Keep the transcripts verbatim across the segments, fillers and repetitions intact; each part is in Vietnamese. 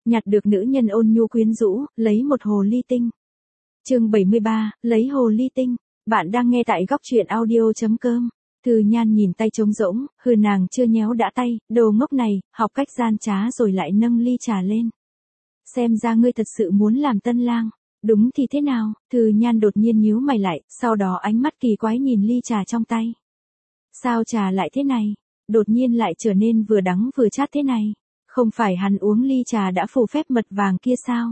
nhặt được nữ nhân ôn nhu quyến rũ, lấy một hồ ly tinh. Chương bảy mươi ba, lấy hồ ly tinh. Bạn đang nghe tại góc truyện audio chấm com. Thư Nhan nhìn tay trống rỗng, hừ nàng chưa nhéo đã tay, đồ ngốc này, học cách gian trá rồi lại nâng ly trà lên. Xem ra ngươi thật sự muốn làm tân lang. Đúng thì thế nào? Thư Nhan đột nhiên nhíu mày lại, sau đó ánh mắt kỳ quái nhìn ly trà trong tay. Sao trà lại thế này? Đột nhiên lại trở nên vừa đắng vừa chát thế này. Không phải hắn uống ly trà đã phủ phép mật vàng kia sao?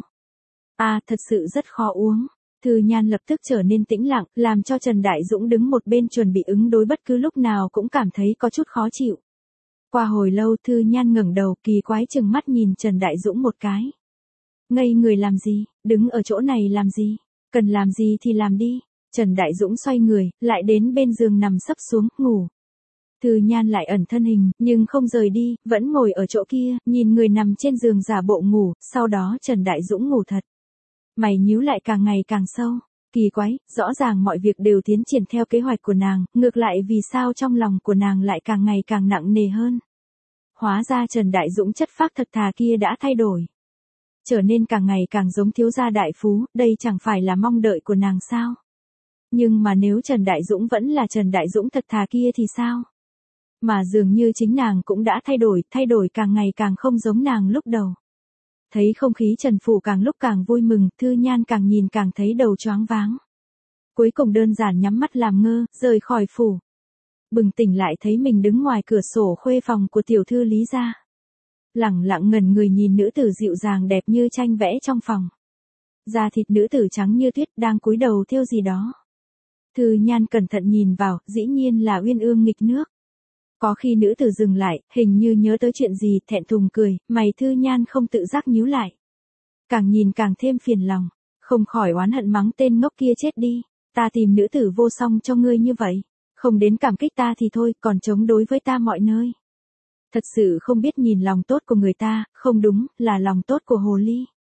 À, thật sự rất khó uống. Thư Nhan lập tức trở nên tĩnh lặng, làm cho Trần Đại Dũng đứng một bên chuẩn bị ứng đối bất cứ lúc nào cũng cảm thấy có chút khó chịu. Qua hồi lâu Thư Nhan ngẩng đầu kỳ quái chừng mắt nhìn Trần Đại Dũng một cái. Ngây người làm gì, đứng ở chỗ này làm gì, cần làm gì thì làm đi. Trần Đại Dũng xoay người, lại đến bên giường nằm sấp xuống, ngủ. Thư Nhan lại ẩn thân hình, nhưng không rời đi, vẫn ngồi ở chỗ kia, nhìn người nằm trên giường giả bộ ngủ, sau đó Trần Đại Dũng ngủ thật. Mày nhíu lại càng ngày càng sâu, kỳ quái, rõ ràng mọi việc đều tiến triển theo kế hoạch của nàng, ngược lại vì sao trong lòng của nàng lại càng ngày càng nặng nề hơn. Hóa ra Trần Đại Dũng chất phác thật thà kia đã thay đổi. Trở nên càng ngày càng giống thiếu gia đại phú, đây chẳng phải là mong đợi của nàng sao? Nhưng mà nếu Trần Đại Dũng vẫn là Trần Đại Dũng thật thà kia thì sao? Mà dường như chính nàng cũng đã thay đổi, thay đổi càng ngày càng không giống nàng lúc đầu. Thấy không khí Trần phủ càng lúc càng vui mừng, Thư Nhan càng nhìn càng thấy đầu choáng váng. Cuối cùng đơn giản nhắm mắt làm ngơ, rời khỏi phủ. Bừng tỉnh lại thấy mình đứng ngoài cửa sổ khuê phòng của tiểu thư Lý gia. Lẳng lặng ngẩn người nhìn nữ tử dịu dàng đẹp như tranh vẽ trong phòng. Da thịt nữ tử trắng như tuyết đang cúi đầu thêu gì đó. Thư Nhan cẩn thận nhìn vào, dĩ nhiên là Uyên Ương nghịch nước. Có khi nữ tử dừng lại, hình như nhớ tới chuyện gì, thẹn thùng cười, mày Thư Nhan không tự giác nhíu lại. Càng nhìn càng thêm phiền lòng, không khỏi oán hận mắng tên ngốc kia chết đi, ta tìm nữ tử vô song cho ngươi như vậy, không đến cảm kích ta thì thôi, còn chống đối với ta mọi nơi. Thật sự không biết nhìn lòng tốt của người ta, không đúng, là lòng tốt của hồ ly.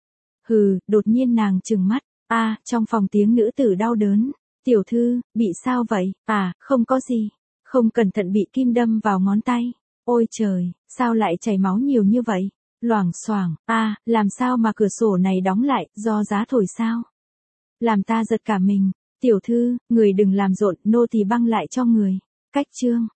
Hừ, đột nhiên nàng trừng mắt, a, à, trong phòng tiếng nữ tử đau đớn, tiểu thư, bị sao vậy, à, không có gì. Không cẩn thận bị kim đâm vào ngón tay. Ôi trời, sao lại chảy máu nhiều như vậy? Loảng xoảng, a, à, làm sao mà cửa sổ này đóng lại, do giá thổi sao? Làm ta giật cả mình. Tiểu thư, người đừng làm rộn, nô tỳ băng lại cho người. Cách chương.